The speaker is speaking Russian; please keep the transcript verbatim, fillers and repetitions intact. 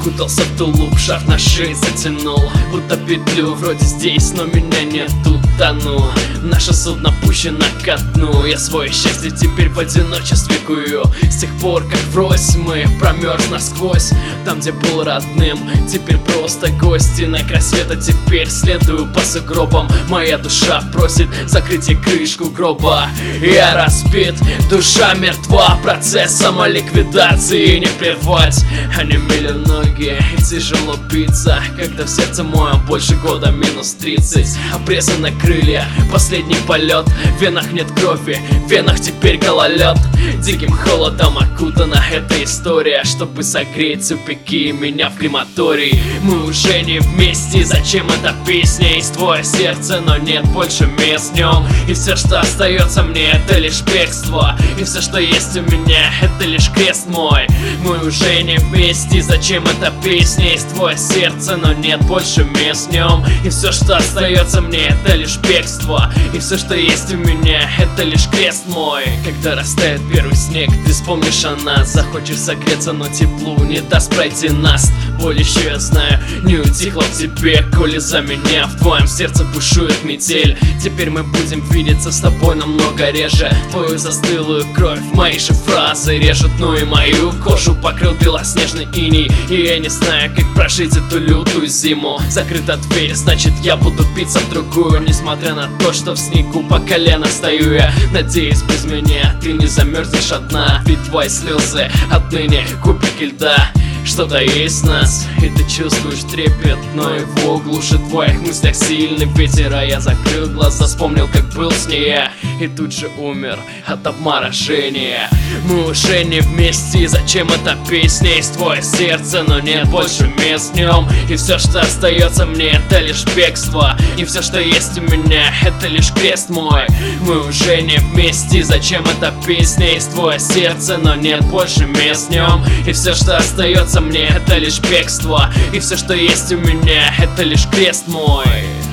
Закутался в тулуп, шар на шее затянул, будто петлю, вроде здесь, но меня нету. Тону, наше судно пущено ко дну. Я свое счастье теперь в одиночестве кую. С тех пор, как врозь мы промерз насквозь. Там, где был родным, теперь просто гость. И на край света теперь следую по сугробам. Моя душа просит закрытие крышку гроба. Я разбит, душа мертва, процесс самоликвидации не прервать. Онемели ноги и тяжело биться, когда в сердце моем больше года минус тридцать. Обрезаны крылья, последний полет. В венах нет крови, в венах теперь гололед. Диким холодом окутана эта история, чтобы согреть тупики меня в крематорий. Мы уже не вместе, зачем эта песня? Есть твое сердце, но нет больше мест в нем. И все, что остается мне, это лишь бегство. И все, что есть у меня, это лишь крест мой. Мы уже не вместе, зачем эта песня? Есть твое сердце, но нет больше мест в нем. И все, что остается мне, это лишь бегство. И все, что есть у меня, это лишь крест мой. Когда растает первый снег, ты вспомнишь о нас. Захочешь согреться, но теплу не даст пройти нас. Боль еще, я знаю, не утихла в тебе, коли за меня в твоем сердце бушует метель. Теперь мы будем видеться с тобой намного реже. Твою застылую кровь мои же фразы режут, ну и мою кожу покрыл белоснежный иней. И я не знаю, как прожить эту лютую зиму. Закрыта дверь, значит я буду биться в другую. Несмотря на то, что в снегу по колено стою я. Надеюсь, без меня ты не замерзнешь одна. Ведь твои слезы отныне кубики льда. Что-то есть в нас, и ты чувствуешь трепет, но его глушит в твоих мыслях сильный ветер. А я закрыл глаза, вспомнил, как был с ней я, и тут же умер от обморожения. Мы уже не вместе, зачем эта песня? Есть твое сердце, но нет больше мест в нем. И все, что остается мне, это лишь бегство. И все, что есть у меня, это лишь крест мой. Мы уже не вместе, зачем эта песня? Есть твое сердце, но нет больше мест в нем. И все, что остается мне, это лишь бегство. И все, что есть у меня, это лишь крест мой.